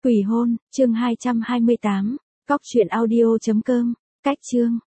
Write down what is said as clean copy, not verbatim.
Quỷ hôn, chương 228, cóc truyện audio.com, cách chương.